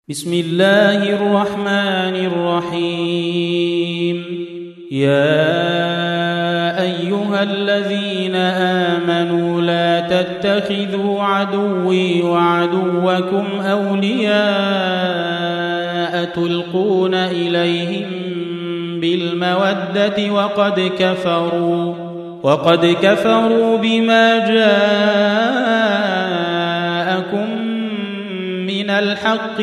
بسم الله الرحمن الرحيم. يا أيها الذين آمنوا لا تتخذوا عدوي وعدوكم أولياء تلقون إليهم بالمودة وقد كفروا بما جاءكم من الحق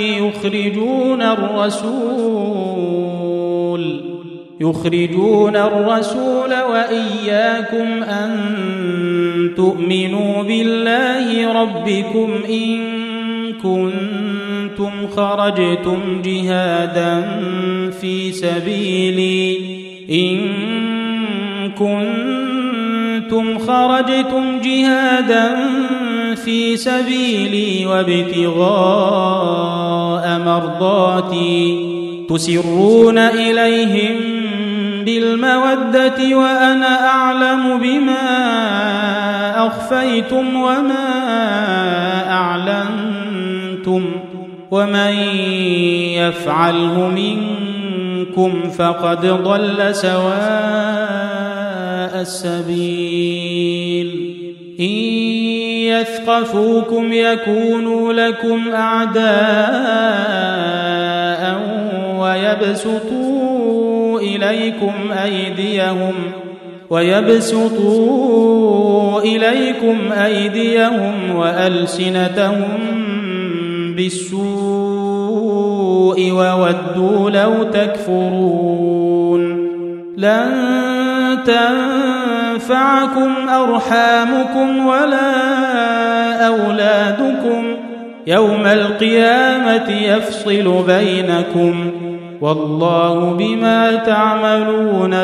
يخرجون الرسول وإياكم أن تؤمنوا بالله ربكم إن كنتم خرجتم جهادا في سبيلي وابتغاء مرضاتي تسرون إليهم بالمودة وأنا أعلم بما أخفيتم وما أعلنتم ومن يفعله منكم فقد ضل سواء السبيل. إن يثقفوكم يكونوا لكم أعداء ويبسطوا إليكم أيديهم وألسنتهم بالسوء وودوا لو تكفرون. لن تنفعكم أرحامكم ولا أولادكم يوم القيامة يفصل بينكم والله بما تعملون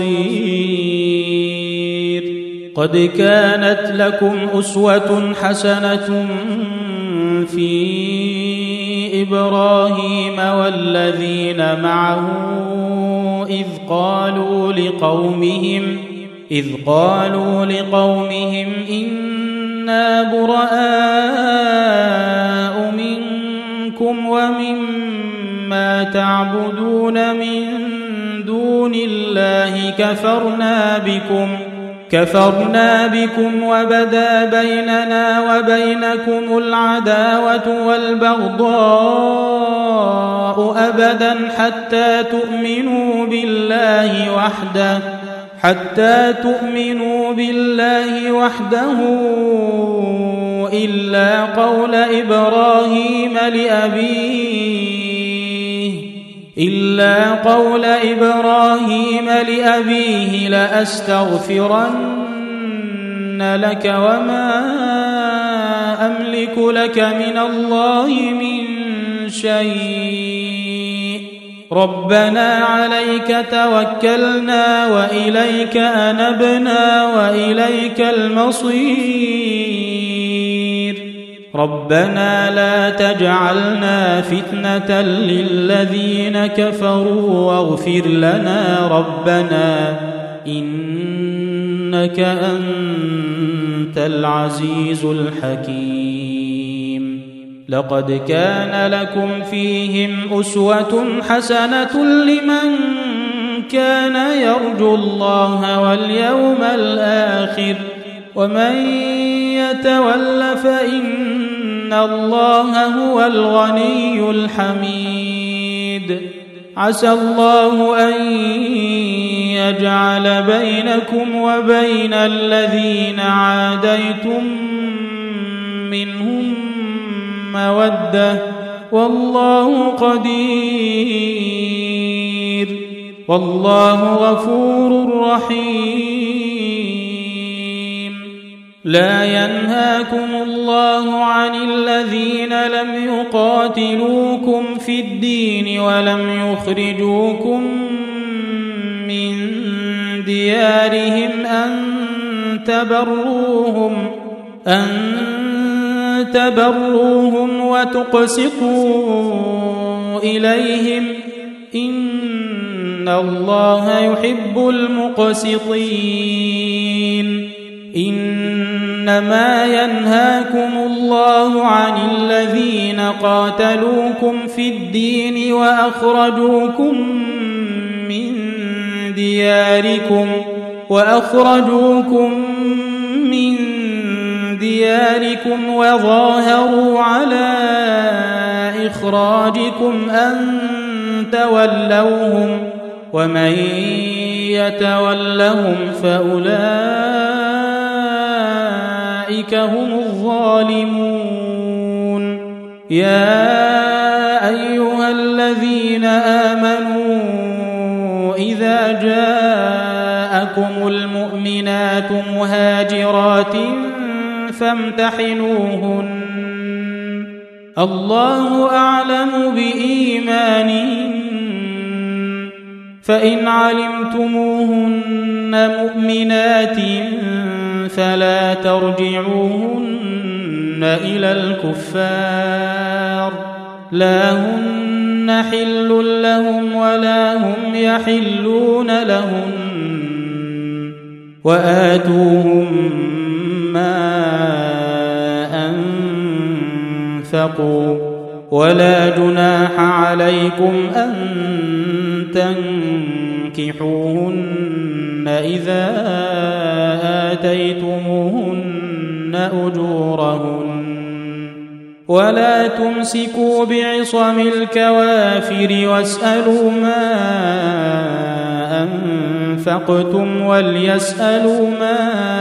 بصير. قد كانت لكم أسوة حسنة في إبراهيم والذين معه إذ قالوا لقومهم إنا براء منكم ومما تعبدون من دون الله كفرنا بكم وبدا بيننا وبينكم العداوة والبغضاء أبدا حتى تؤمنوا بالله وحده إلا قول إبراهيم لأبيه لأستغفرن لك وما أملك لك من الله من شيء ربنا عليك توكلنا وإليك أنبنا وإليك المصير. ربنا لا تجعلنا فتنة للذين كفروا واغفر لنا ربنا إنك أنت العزيز الحكيم. لقد كان لكم فيهم أسوة حسنة لمن كان يرجو الله واليوم الآخر ومن يتول فإن الله هو الغني الحميد. عسى الله أن يجعل بينكم وبين الذين عاديتم منهم مودة والله قدير والله غفور رحيم. لا ينهاكم الله عن الذين لم يقاتلوكم في الدين ولم يخرجوكم من ديارهم أن تبروهم وتقسطوا إليهم إن الله يحب المقسطين. إنما ينهاكم الله عن الذين قاتلوكم في الدين وأخرجوكم من دياركم وظاهروا على إخراجكم أن تولوهم ومن يتولهم فأولئك هم الظالمون. يا أيها الذين آمنوا إذا جاءكم المؤمنات مهاجرات فامتحنوهن الله أعلم بإيمانهن فإن علمتموهن مؤمنات فلا ترجعوهن إلى الكفار لا هن حل لهم ولا هم يحلون لهن وآتوهم ما أنفقوا ولا جناح عليكم أن تنكحوهن إذا آتيتموهن أجورهن ولا تمسكوا بعصم الكوافر واسألوا ما أنفقتم وليسألوا ما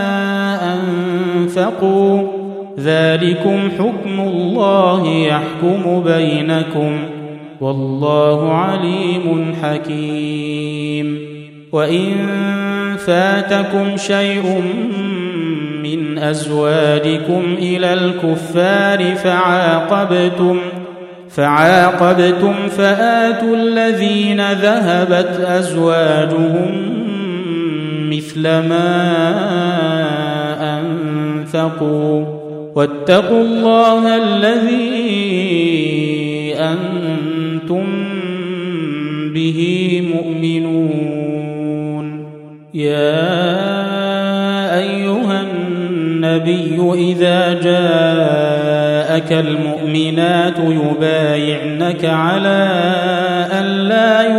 أنفقوا ذلكم حكم الله يحكم بينكم والله عليم حكيم. وإن فاتكم شيء من أزواجكم إلى الكفار فعاقبتم فآتوا الذين ذهبت أزواجهم مثل ما أنفقوا واتقوا الله الذي أنتم به مؤمنون. يا أيها النبي إذا جاءك المؤمنات يبايعنك على أن لا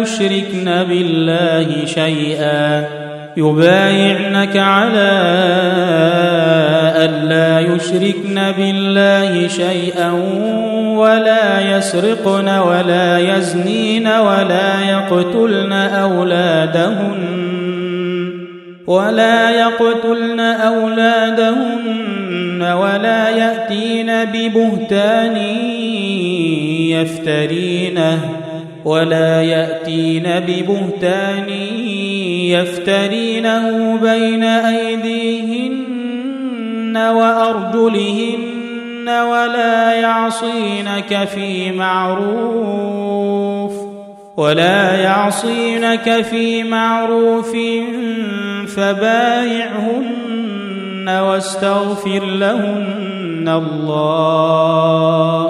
يشركن بالله شيئا ولا يسرقن ولا يزنين ولا يقتلن أولادهن ولا يأتين ببهتان يفترينه بين أيديهن وأرجلهن ولا يعصينك في معروف فبايعهن واستغفر لهن الله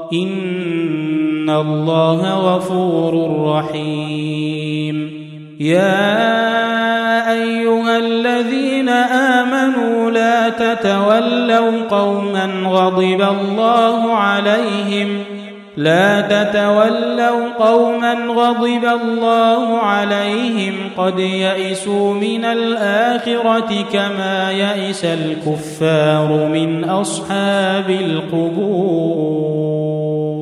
إن الله غفور رحيم. يا أيها الذين آمنوا لا تتولوا قوما غضب الله عليهم قد يئسوا من الآخرة كما يئس الكفار من أصحاب القبور.